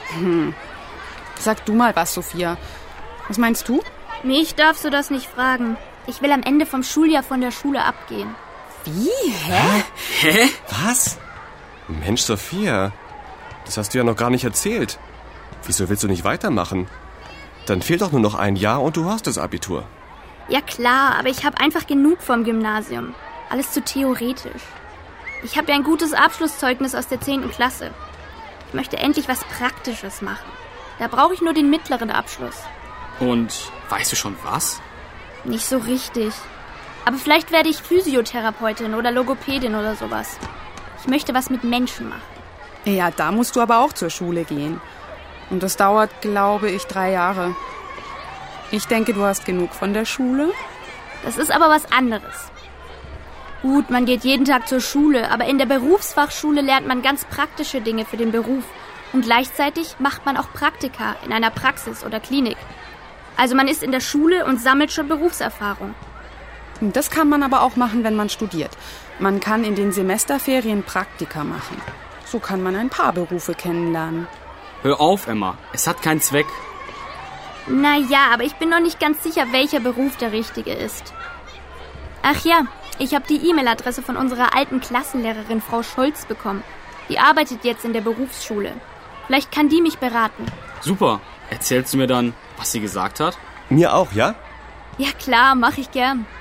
Sag du mal was, Sophia. Was meinst du? Mich darfst du das nicht fragen. Ich will am Ende vom Schuljahr von der Schule abgehen. Wie? Hä? Hä? Was? Mensch, Sophia, das hast du ja noch gar nicht erzählt. Wieso willst du nicht weitermachen? Dann fehlt doch nur noch ein Jahr und du hast das Abitur. Ja klar, aber ich habe einfach genug vom Gymnasium. Alles zu theoretisch. Ich habe ja ein gutes Abschlusszeugnis aus der 10. Klasse. Ich möchte endlich was Praktisches machen. Da brauche ich nur den mittleren Abschluss. Und weißt du schon was? Nicht so richtig. Aber vielleicht werde ich Physiotherapeutin oder Logopädin oder sowas. Ich möchte was mit Menschen machen. Ja, da musst du aber auch zur Schule gehen. Und das dauert, glaube ich, 3 Jahre. Ich denke, du hast genug von der Schule. Das ist aber was anderes. Gut, man geht jeden Tag zur Schule, aber in der Berufsfachschule lernt man ganz praktische Dinge für den Beruf. Und gleichzeitig macht man auch Praktika in einer Praxis oder Klinik. Also man ist in der Schule und sammelt schon Berufserfahrung. Das kann man aber auch machen, wenn man studiert. Man kann in den Semesterferien Praktika machen. So kann man ein paar Berufe kennenlernen. Hör auf, Emma. Es hat keinen Zweck. Naja, aber ich bin noch nicht ganz sicher, welcher Beruf der richtige ist. Ach ja, ich habe die E-Mail-Adresse von unserer alten Klassenlehrerin Frau Scholz bekommen. Die arbeitet jetzt in der Berufsschule. Vielleicht kann die mich beraten. Super. Erzählst du mir dann, was sie gesagt hat? Mir auch, ja? Ja klar, mache ich gern.